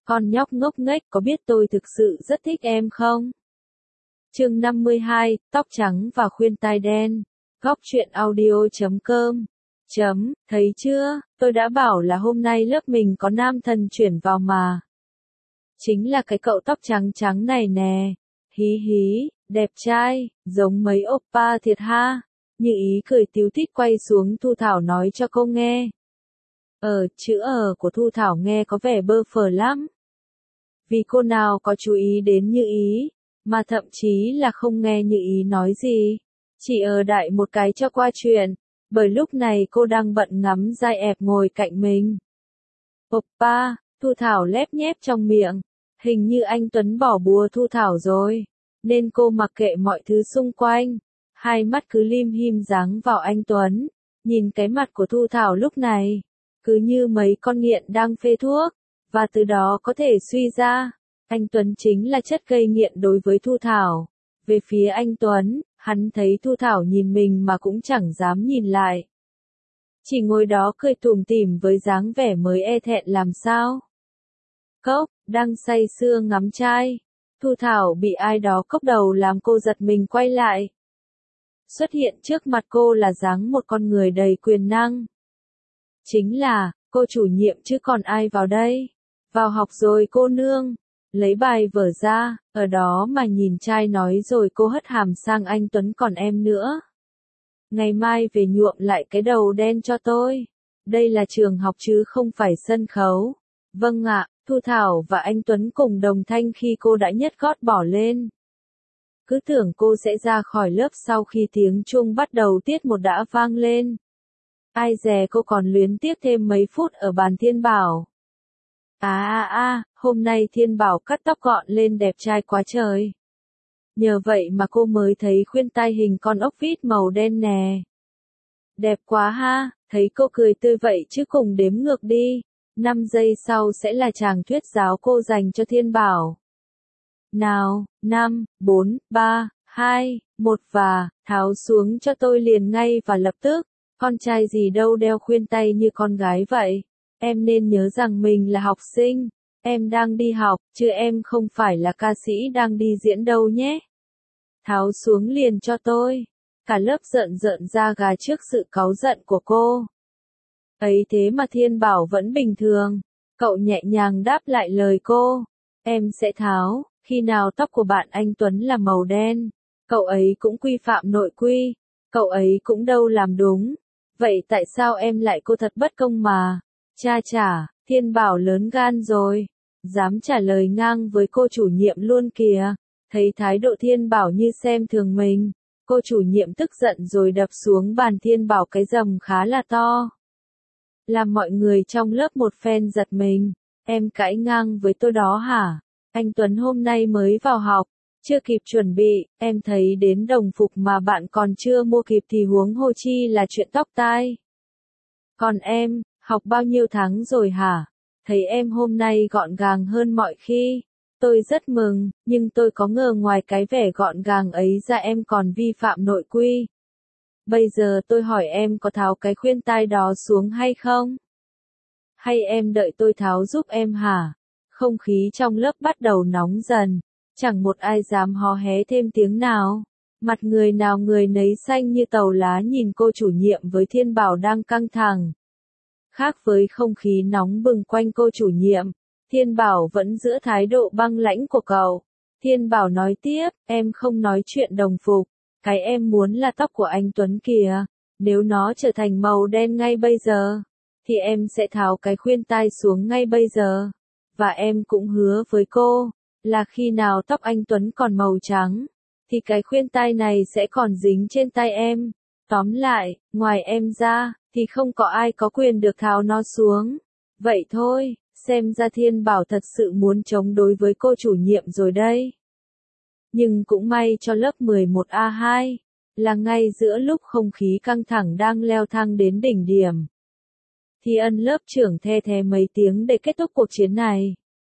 Con nhóc ngốc nghếch có biết tôi thực sự rất thích em không? Chương 52, tóc trắng và khuyên tai đen. Góc truyện audio.com. Thấy chưa, tôi đã bảo là hôm nay lớp mình có nam thần chuyển vào mà. Chính là cái cậu tóc trắng trắng này nè. Hí hí, đẹp trai, giống mấy oppa thiệt ha. Như ý cười tíu tít quay xuống Thu Thảo nói cho cô nghe. Chữ của Thu Thảo nghe có vẻ bơ phờ lắm. Vì cô nào có chú ý đến Như ý, mà thậm chí là không nghe Như ý nói gì. Chỉ đại một cái cho qua chuyện, bởi lúc này cô đang bận ngắm giai ẹp ngồi cạnh mình. Oppa, Thu Thảo lép nhép trong miệng, hình như anh Tuấn bỏ bùa Thu Thảo rồi, nên cô mặc kệ mọi thứ xung quanh, hai mắt cứ lim dim giáng vào anh Tuấn, nhìn cái mặt của Thu Thảo lúc này, cứ như mấy con nghiện đang phê thuốc, và từ đó có thể suy ra, anh Tuấn chính là chất gây nghiện đối với Thu Thảo. Về phía anh Tuấn, hắn thấy Thu Thảo nhìn mình mà cũng chẳng dám nhìn lại. Chỉ ngồi đó cười tủm tỉm với dáng vẻ mới e thẹn làm sao. Cốc, đang say sưa ngắm trai. Thu Thảo bị ai đó cốc đầu làm cô giật mình quay lại. Xuất hiện trước mặt cô là dáng một con người đầy quyền năng. Chính là, cô chủ nhiệm chứ còn ai vào đây. Vào học rồi cô nương. Lấy bài vở ra, ở đó mà nhìn trai nói rồi cô hất hàm sang anh Tuấn còn em nữa. Ngày mai về nhuộm lại cái đầu đen cho tôi. Đây là trường học chứ không phải sân khấu. Vâng ạ, Thu Thảo và anh Tuấn cùng đồng thanh khi cô đã nhấc gót bỏ lên. Cứ tưởng cô sẽ ra khỏi lớp sau khi tiếng chuông bắt đầu tiết một đã vang lên. Ai dè cô còn luyến tiếc thêm mấy phút ở bàn Thiên Bảo. Hôm nay Thiên Bảo cắt tóc gọn lên đẹp trai quá trời. Nhờ vậy mà cô mới thấy khuyên tai hình con ốc vít màu đen nè. Đẹp quá ha, thấy cô cười tươi vậy chứ cùng đếm ngược đi. 5 giây sau sẽ là chàng thuyết giáo cô dành cho Thiên Bảo. Nào, 5, 4, 3, 2, 1 và, tháo xuống cho tôi liền ngay và lập tức. Con trai gì đâu đeo khuyên tay như con gái vậy. Em nên nhớ rằng mình là học sinh, em đang đi học, chứ em không phải là ca sĩ đang đi diễn đâu nhé. Tháo xuống liền cho tôi. Cả lớp rợn rợn da gà trước sự cáu giận của cô. Ấy thế mà Thiên Bảo vẫn bình thường. Cậu nhẹ nhàng đáp lại lời cô. Em sẽ tháo, khi nào tóc của bạn anh Tuấn là màu đen. Cậu ấy cũng quy phạm nội quy. Cậu ấy cũng đâu làm đúng. Vậy tại sao em lại cô thật bất công mà. Chà, Thiên Bảo lớn gan rồi. Dám trả lời ngang với cô chủ nhiệm luôn kìa. Thấy thái độ Thiên Bảo như xem thường mình. Cô chủ nhiệm tức giận rồi đập xuống bàn Thiên Bảo cái rầm khá là to. Làm mọi người trong lớp một phen giật mình. Em cãi ngang với tôi đó hả? Anh Tuấn hôm nay mới vào học. Chưa kịp chuẩn bị, em thấy đến đồng phục mà bạn còn chưa mua kịp thì huống hồ chi là chuyện tóc tai. Còn em, học bao nhiêu tháng rồi hả? Thấy em hôm nay gọn gàng hơn mọi khi. Tôi rất mừng, nhưng tôi có ngờ ngoài cái vẻ gọn gàng ấy ra em còn vi phạm nội quy. Bây giờ tôi hỏi em có tháo cái khuyên tai đó xuống hay không? Hay em đợi tôi tháo giúp em hả? Không khí trong lớp bắt đầu nóng dần. Chẳng một ai dám hò hé thêm tiếng nào. Mặt người nào người nấy xanh như tàu lá nhìn cô chủ nhiệm với Thiên Bảo đang căng thẳng. Khác với không khí nóng bừng quanh cô chủ nhiệm, Thiên Bảo vẫn giữ thái độ băng lãnh của cậu. Thiên Bảo nói tiếp, em không nói chuyện đồng phục. Cái em muốn là tóc của anh Tuấn kìa. Nếu nó trở thành màu đen ngay bây giờ, thì em sẽ tháo cái khuyên tai xuống ngay bây giờ. Và em cũng hứa với cô, là khi nào tóc anh Tuấn còn màu trắng, thì cái khuyên tai này sẽ còn dính trên tay em. Tóm lại, ngoài em ra, thì không có ai có quyền được tháo nó xuống. Vậy thôi, xem ra Thiên Bảo thật sự muốn chống đối với cô chủ nhiệm rồi đây. Nhưng cũng may cho lớp 11A2, là ngay giữa lúc không khí căng thẳng đang leo thang đến đỉnh điểm. Thì ân lớp trưởng the thé mấy tiếng để kết thúc cuộc chiến này.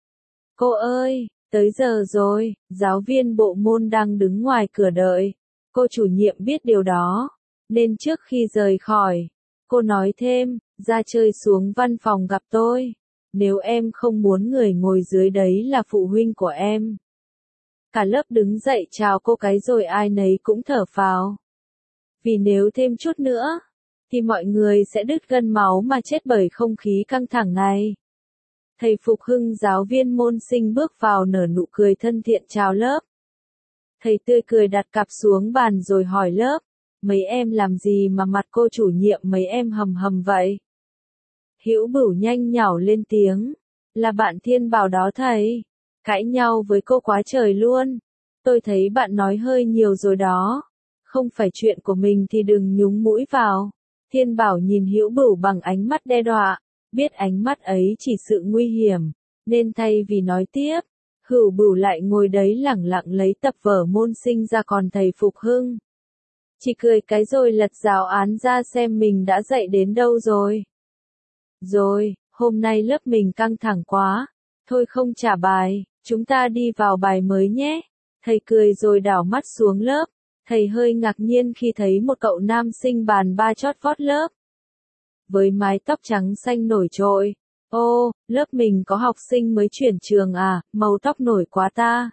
Cô ơi, tới giờ rồi, giáo viên bộ môn đang đứng ngoài cửa đợi. Cô chủ nhiệm biết điều đó, nên trước khi rời khỏi, cô nói thêm, ra chơi xuống văn phòng gặp tôi. Nếu em không muốn người ngồi dưới đấy là phụ huynh của em. Cả lớp đứng dậy chào cô cái rồi ai nấy cũng thở phào. Vì nếu thêm chút nữa, thì mọi người sẽ đứt gân máu mà chết bởi không khí căng thẳng này. Thầy Phục Hưng giáo viên môn sinh bước vào nở nụ cười thân thiện chào lớp. Thầy tươi cười đặt cặp xuống bàn rồi hỏi lớp, mấy em làm gì mà mặt cô chủ nhiệm mấy em hầm hầm vậy? Hữu Bửu nhanh nhảu lên tiếng, là bạn Thiên Bảo đó thầy, cãi nhau với cô quá trời luôn. Tôi thấy bạn nói hơi nhiều rồi đó, không phải chuyện của mình thì đừng nhúng mũi vào. Thiên Bảo nhìn Hữu Bửu bằng ánh mắt đe dọa, biết ánh mắt ấy chỉ sự nguy hiểm, nên thay vì nói tiếp, Hữu Bửu lại ngồi đấy lẳng lặng lấy tập vở môn sinh ra còn thầy Phục Hưng chỉ cười cái rồi lật giáo án ra xem mình đã dạy đến đâu rồi. Rồi, hôm nay lớp mình căng thẳng quá, thôi không trả bài, chúng ta đi vào bài mới nhé. Thầy cười rồi đảo mắt xuống lớp, thầy hơi ngạc nhiên khi thấy một cậu nam sinh bàn ba chót vót lớp. Với mái tóc trắng xanh nổi trội. Ô, lớp mình có học sinh mới chuyển trường à, màu tóc nổi quá ta.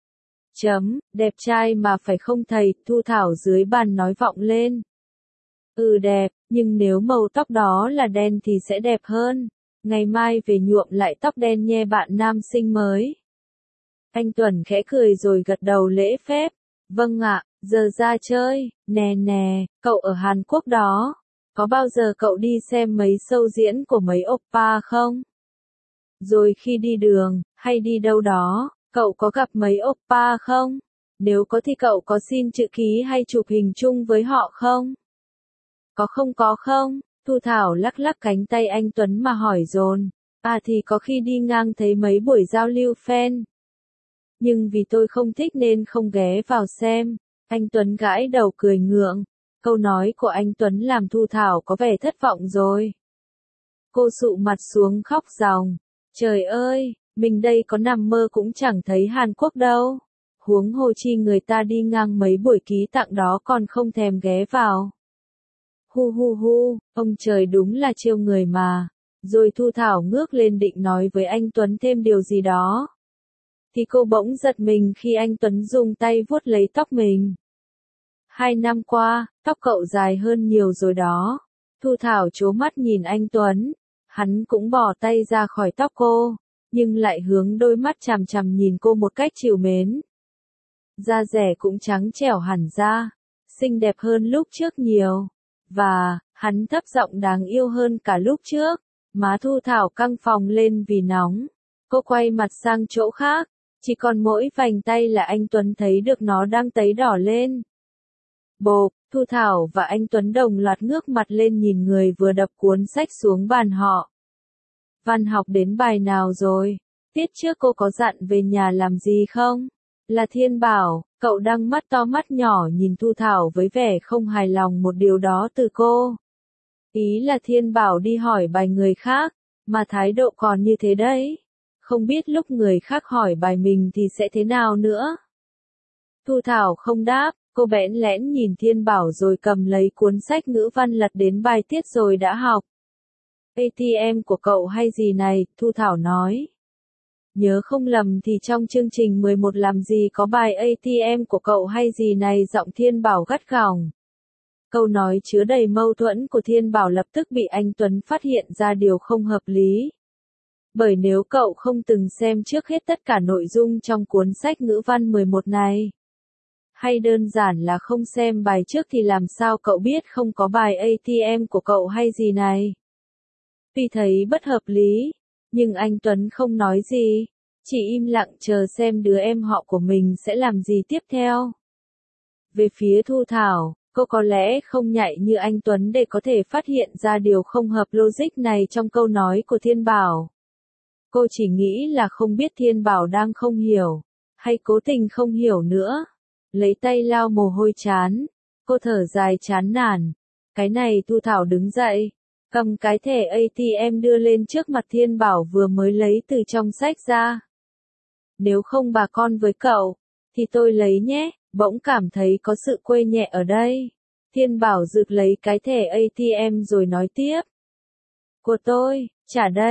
Đẹp trai mà phải không thầy, Thu Thảo dưới bàn nói vọng lên. Ừ đẹp, nhưng nếu màu tóc đó là đen thì sẽ đẹp hơn. Ngày mai về nhuộm lại tóc đen nhé bạn nam sinh mới. Anh Tuấn khẽ cười rồi gật đầu lễ phép. Vâng ạ, giờ ra chơi, nè nè, cậu ở Hàn Quốc đó. Có bao giờ cậu đi xem mấy show diễn của mấy oppa không? Rồi khi đi đường, hay đi đâu đó, cậu có gặp mấy oppa không? Nếu có thì cậu có xin chữ ký hay chụp hình chung với họ không? Có không? Thu Thảo lắc lắc cánh tay anh Tuấn mà hỏi dồn. À thì có khi đi ngang thấy mấy buổi giao lưu fan. Nhưng vì tôi không thích nên không ghé vào xem. Anh Tuấn gãi đầu cười ngượng. Câu nói của anh Tuấn làm Thu Thảo có vẻ thất vọng rồi. Cô sụ mặt xuống khóc ròng. Trời ơi, mình đây có nằm mơ cũng chẳng thấy Hàn Quốc đâu. Huống hồ chi người ta đi ngang mấy buổi ký tặng đó còn không thèm ghé vào. Hu, ông trời đúng là trêu người mà. Rồi Thu Thảo ngước lên định nói với anh Tuấn thêm điều gì đó. Thì cô bỗng giật mình khi anh Tuấn dùng tay vuốt lấy tóc mình. 2 năm qua, tóc cậu dài hơn nhiều rồi đó. Thu Thảo trố mắt nhìn anh Tuấn. Hắn cũng bỏ tay ra khỏi tóc cô, nhưng lại hướng đôi mắt chằm chằm nhìn cô một cách trìu mến. Da dẻ cũng trắng trẻo hẳn ra, xinh đẹp hơn lúc trước nhiều. Và, hắn thấp giọng đáng yêu hơn cả lúc trước. Má Thu Thảo căng phồng lên vì nóng. Cô quay mặt sang chỗ khác, chỉ còn mỗi vành tay là anh Tuấn thấy được nó đang tấy đỏ lên. Bộp, Thu Thảo và anh Tuấn đồng loạt ngước mặt lên nhìn người vừa đập cuốn sách xuống bàn họ. Văn học đến bài nào rồi? Tiết trước cô có dặn về nhà làm gì không? Là Thiên Bảo, cậu đang mắt to mắt nhỏ nhìn Thu Thảo với vẻ không hài lòng một điều đó từ cô. Ý là Thiên Bảo đi hỏi bài người khác, mà thái độ còn như thế đấy. Không biết lúc người khác hỏi bài mình thì sẽ thế nào nữa. Thu Thảo không đáp, cô bẽn lẽn nhìn Thiên Bảo rồi cầm lấy cuốn sách ngữ văn lật đến bài tiết rồi đã học. ATM của cậu hay gì này, Thu Thảo nói. Nhớ không lầm thì trong chương trình 11 làm gì có bài ATM của cậu hay gì này, giọng Thiên Bảo gắt gỏng. Câu nói chứa đầy mâu thuẫn của Thiên Bảo lập tức bị anh Tuấn phát hiện ra điều không hợp lý. Bởi nếu cậu không từng xem trước hết tất cả nội dung trong cuốn sách ngữ văn 11 này, hay đơn giản là không xem bài trước thì làm sao cậu biết không có bài ATM của cậu hay gì này? Tuy thấy bất hợp lý, nhưng anh Tuấn không nói gì, chỉ im lặng chờ xem đứa em họ của mình sẽ làm gì tiếp theo. Về phía Thu Thảo, cô có lẽ không nhạy như anh Tuấn để có thể phát hiện ra điều không hợp logic này trong câu nói của Thiên Bảo. Cô chỉ nghĩ là không biết Thiên Bảo đang không hiểu, hay cố tình không hiểu nữa. Lấy tay lau mồ hôi chán, cô thở dài chán nản. Cái này Thu Thảo đứng dậy, cầm cái thẻ ATM đưa lên trước mặt Thiên Bảo vừa mới lấy từ trong sách ra. Nếu không bà con với cậu, thì tôi lấy nhé, bỗng cảm thấy có sự quê nhẹ ở đây. Thiên Bảo rực lấy cái thẻ ATM rồi nói tiếp. Của tôi, trả đây,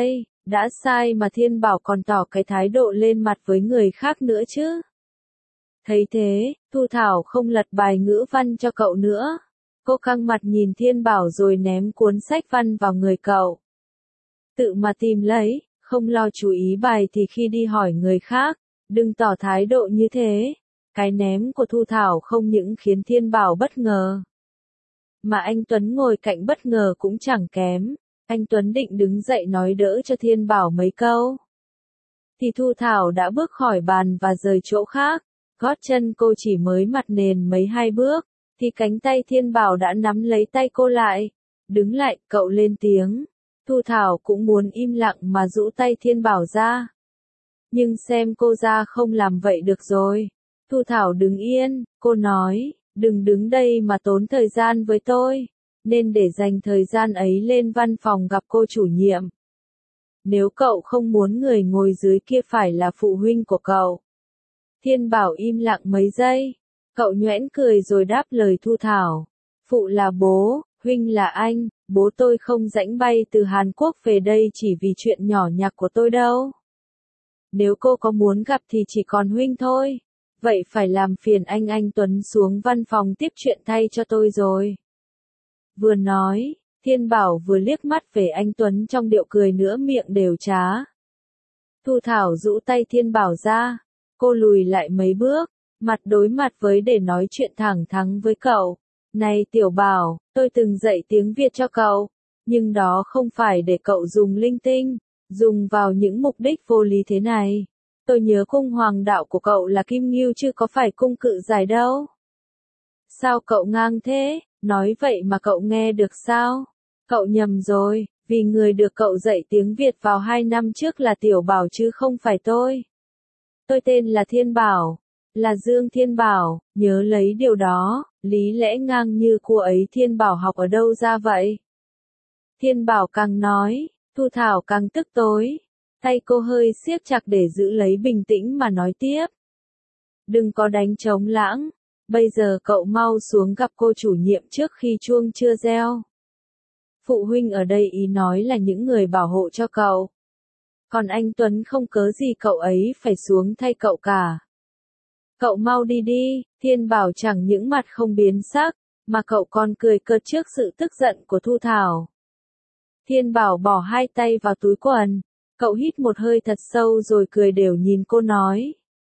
Đã sai mà Thiên Bảo còn tỏ cái thái độ lên mặt với người khác nữa chứ. Thấy thế, Thu Thảo không lật bài ngữ văn cho cậu nữa. Cô căng mặt nhìn Thiên Bảo rồi ném cuốn sách văn vào người cậu. Tự mà tìm lấy, không lo chú ý bài thì khi đi hỏi người khác, đừng tỏ thái độ như thế. Cái ném của Thu Thảo không những khiến Thiên Bảo bất ngờ, mà anh Tuấn ngồi cạnh bất ngờ cũng chẳng kém. Anh Tuấn định đứng dậy nói đỡ cho Thiên Bảo mấy câu, thì Thu Thảo đã bước khỏi bàn và rời chỗ khác. Gót chân cô chỉ mới mặt nền mấy hai bước, thì cánh tay Thiên Bảo đã nắm lấy tay cô lại. Đứng lại, cậu lên tiếng. Thu Thảo cũng muốn im lặng mà rũ tay Thiên Bảo ra. Nhưng xem cô ra không làm vậy được rồi. Thu Thảo đứng yên, cô nói, đừng đứng đây mà tốn thời gian với tôi, nên để dành thời gian ấy lên văn phòng gặp cô chủ nhiệm. Nếu cậu không muốn người ngồi dưới kia phải là phụ huynh của cậu. Thiên Bảo im lặng mấy giây, cậu nhoẻn cười rồi đáp lời Thu Thảo. Phụ là bố, huynh là anh, bố tôi không rãnh bay từ Hàn Quốc về đây chỉ vì chuyện nhỏ nhặt của tôi đâu. Nếu cô có muốn gặp thì chỉ còn huynh thôi. Vậy phải làm phiền anh Tuấn xuống văn phòng tiếp chuyện thay cho tôi rồi. Vừa nói, Thiên Bảo vừa liếc mắt về anh Tuấn trong điệu cười nửa miệng đều trá. Thu Thảo rũ tay Thiên Bảo ra, cô lùi lại mấy bước, mặt đối mặt với để nói chuyện thẳng thắn với cậu. Này Tiểu Bảo, tôi từng dạy tiếng Việt cho cậu, nhưng đó không phải để cậu dùng linh tinh, dùng vào những mục đích vô lý thế này. Tôi nhớ cung hoàng đạo của cậu là Kim Ngưu chứ có phải cung cự giải đâu. Sao cậu ngang thế, nói vậy mà cậu nghe được sao? Cậu nhầm rồi, vì người được cậu dạy tiếng Việt vào 2 năm trước là Tiểu Bảo chứ không phải tôi. Tôi tên là Thiên Bảo, là Dương Thiên Bảo, nhớ lấy điều đó, lý lẽ ngang như cô ấy Thiên Bảo học ở đâu ra vậy? Thiên Bảo càng nói, Thu Thảo càng tức tối. Tay cô hơi siết chặt để giữ lấy bình tĩnh mà nói tiếp. Đừng có đánh trống lãng, bây giờ cậu mau xuống gặp cô chủ nhiệm trước khi chuông chưa reo. Phụ huynh ở đây ý nói là những người bảo hộ cho cậu. Còn anh Tuấn không cớ gì cậu ấy phải xuống thay cậu cả. Cậu mau đi đi, Thiên Bảo chẳng những mặt không biến sắc, mà cậu còn cười cợt trước sự tức giận của Thu Thảo. Thiên Bảo bỏ hai tay vào túi quần. Cậu hít một hơi thật sâu rồi cười đều nhìn cô nói.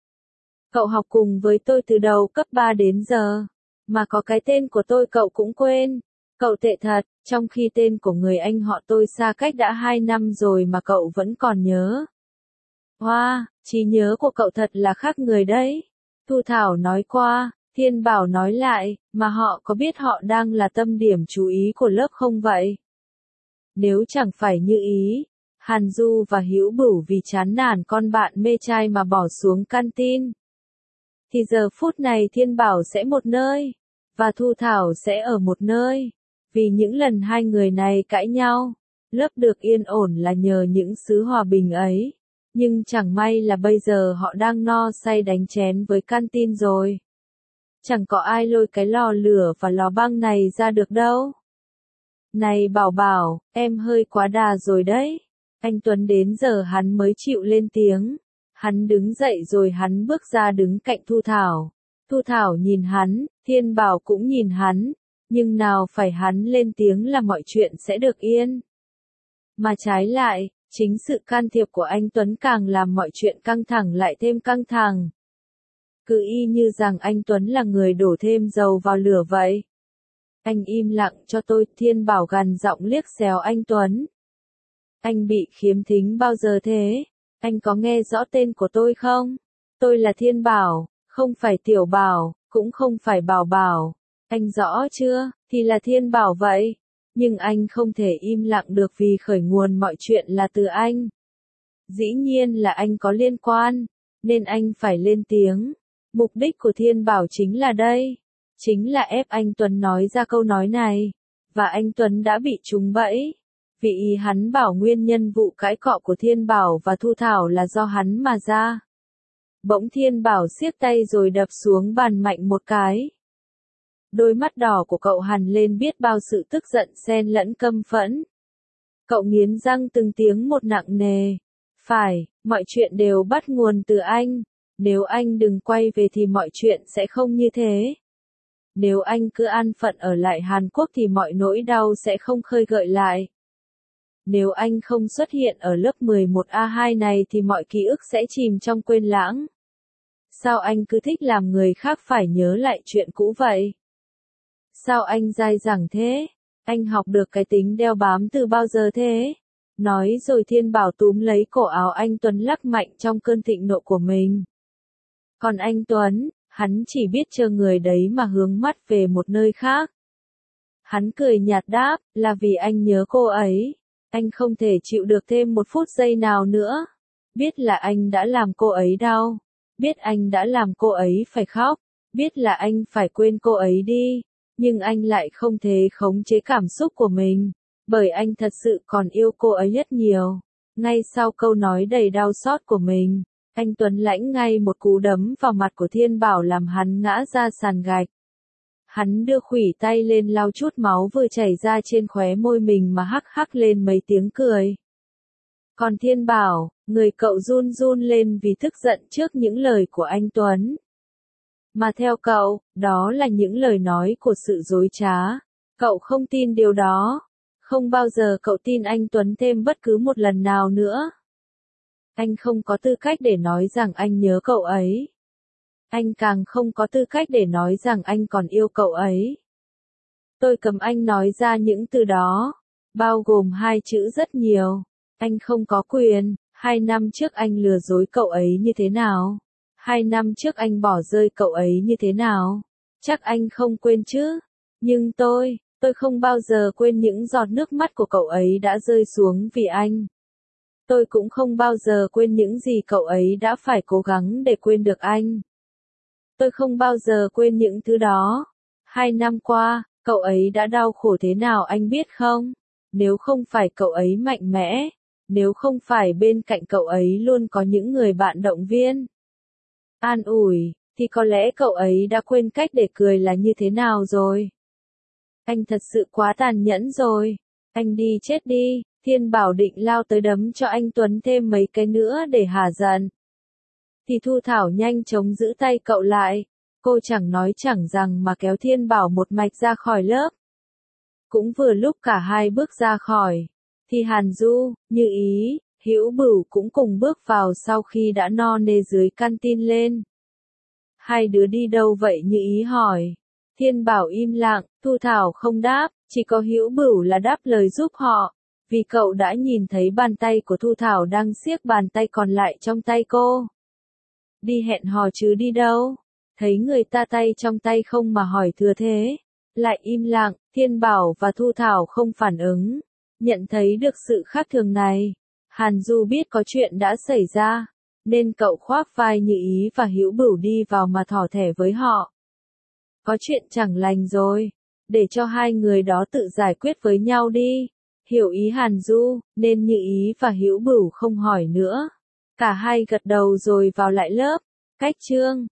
Cậu học cùng với tôi từ đầu cấp 3 đến giờ, mà có cái tên của tôi cậu cũng quên. Cậu tệ thật, trong khi tên của người anh họ tôi xa cách đã 2 năm rồi mà cậu vẫn còn nhớ. Wow, trí nhớ của cậu thật là khác người đấy. Thu Thảo nói qua, Thiên Bảo nói lại, mà họ có biết họ đang là tâm điểm chú ý của lớp không vậy? Nếu chẳng phải như ý, Hàn Du và Hữu Bửu vì chán nản con bạn mê trai mà bỏ xuống canteen, thì giờ phút này Thiên Bảo sẽ một nơi, và Thu Thảo sẽ ở một nơi. Vì những lần hai người này cãi nhau, lớp được yên ổn là nhờ những xứ hòa bình ấy. Nhưng chẳng may là bây giờ họ đang no say đánh chén với canteen rồi. Chẳng có ai lôi cái lò lửa và lò băng này ra được đâu. Này Bảo Bảo, em hơi quá đà rồi đấy. Anh Tuấn đến giờ hắn mới chịu lên tiếng. Hắn đứng dậy rồi hắn bước ra đứng cạnh Thu Thảo. Thu Thảo nhìn hắn, Thiên Bảo cũng nhìn hắn. Nhưng nào phải hắn lên tiếng là mọi chuyện sẽ được yên. Mà trái lại, chính sự can thiệp của anh Tuấn càng làm mọi chuyện căng thẳng lại thêm căng thẳng. Cứ y như rằng anh Tuấn là người đổ thêm dầu vào lửa vậy. Anh im lặng cho tôi, Thiên Bảo gằn giọng liếc xéo anh Tuấn. Anh bị khiếm thính bao giờ thế? Anh có nghe rõ tên của tôi không? Tôi là Thiên Bảo, không phải Tiểu Bảo, cũng không phải Bảo Bảo. Anh rõ chưa? Thì là Thiên Bảo vậy. Nhưng anh không thể im lặng được vì khởi nguồn mọi chuyện là từ anh. Dĩ nhiên là anh có liên quan, nên anh phải lên tiếng. Mục đích của Thiên Bảo chính là đây. Chính là ép anh Tuấn nói ra câu nói này. Và anh Tuấn đã bị trúng bẫy. Vì ý hắn bảo nguyên nhân vụ cãi cọ của Thiên Bảo và Thu Thảo là do hắn mà ra. Bỗng Thiên Bảo siết tay rồi đập xuống bàn mạnh một cái. Đôi mắt đỏ của cậu hằn lên biết bao sự tức giận xen lẫn căm phẫn. Cậu nghiến răng từng tiếng một nặng nề. Phải, mọi chuyện đều bắt nguồn từ anh. Nếu anh đừng quay về thì mọi chuyện sẽ không như thế. Nếu anh cứ an phận ở lại Hàn Quốc thì mọi nỗi đau sẽ không khơi gợi lại. Nếu anh không xuất hiện ở lớp 11A2 này thì mọi ký ức sẽ chìm trong quên lãng. Sao anh cứ thích làm người khác phải nhớ lại chuyện cũ vậy? Sao anh dai dẳng thế? Anh học được cái tính đeo bám từ bao giờ thế? Nói rồi Thiên Bảo túm lấy cổ áo anh Tuấn lắc mạnh trong cơn thịnh nộ của mình. Còn anh Tuấn, hắn chỉ biết chờ người đấy mà hướng mắt về một nơi khác. Hắn cười nhạt đáp, là vì anh nhớ cô ấy. Anh không thể chịu được thêm một phút giây nào nữa. Biết là anh đã làm cô ấy đau. Biết anh đã làm cô ấy phải khóc. Biết là anh phải quên cô ấy đi. Nhưng anh lại không thể khống chế cảm xúc của mình. Bởi anh thật sự còn yêu cô ấy rất nhiều. Ngay sau câu nói đầy đau xót của mình, anh Tuấn lãnh ngay một cú đấm vào mặt của Thiên Bảo làm hắn ngã ra sàn gạch. Hắn đưa khuỷu tay lên lau chút máu vừa chảy ra trên khóe môi mình mà hắc hắc lên mấy tiếng cười. Còn Thiên Bảo, người cậu run run lên vì tức giận trước những lời của anh Tuấn. Mà theo cậu, đó là những lời nói của sự dối trá. Cậu không tin điều đó. Không bao giờ cậu tin anh Tuấn thêm bất cứ một lần nào nữa. Anh không có tư cách để nói rằng anh nhớ cậu ấy. Anh càng không có tư cách để nói rằng anh còn yêu cậu ấy. Tôi cấm anh nói ra những từ đó, bao gồm hai chữ rất nhiều. Anh không có quyền. 2 năm trước anh lừa dối cậu ấy như thế nào? 2 năm trước anh bỏ rơi cậu ấy như thế nào? Chắc anh không quên chứ? Nhưng tôi không bao giờ quên những giọt nước mắt của cậu ấy đã rơi xuống vì anh. Tôi cũng không bao giờ quên những gì cậu ấy đã phải cố gắng để quên được anh. Tôi không bao giờ quên những thứ đó. 2 năm qua, cậu ấy đã đau khổ thế nào anh biết không? Nếu không phải cậu ấy mạnh mẽ, nếu không phải bên cạnh cậu ấy luôn có những người bạn động viên, an ủi, thì có lẽ cậu ấy đã quên cách để cười là như thế nào rồi. Anh thật sự quá tàn nhẫn rồi. Anh đi chết đi. Thiên Bảo định lao tới đấm cho anh Tuấn thêm mấy cái nữa để hả giận. Thì Thu Thảo nhanh chóng giữ tay cậu lại. Cô chẳng nói chẳng rằng mà kéo Thiên Bảo một mạch ra khỏi lớp. Cũng vừa lúc cả hai bước ra khỏi, thì Hàn Du, Như Ý, Hữu Bửu cũng cùng bước vào sau khi đã no nê dưới canteen lên. Hai đứa đi đâu vậy Như Ý hỏi. Thiên Bảo im lặng, Thu Thảo không đáp, chỉ có Hữu Bửu là đáp lời giúp họ. Vì cậu đã nhìn thấy bàn tay của Thu Thảo đang siết bàn tay còn lại trong tay cô. Đi hẹn hò chứ đi đâu? Thấy người ta tay trong tay không mà hỏi thừa thế. Lại im lặng, Thiên Bảo và Thu Thảo không phản ứng. Nhận thấy được sự khác thường này. Hàn Du biết có chuyện đã xảy ra. Nên cậu khoác vai Như Ý và Hữu Bửu đi vào mà thỏ thẻ với họ. Có chuyện chẳng lành rồi. Để cho hai người đó tự giải quyết với nhau đi. Hiểu ý Hàn Du, nên Như Ý và Hữu Bửu không hỏi nữa. Cả hai gật đầu rồi vào lại lớp. Cách chương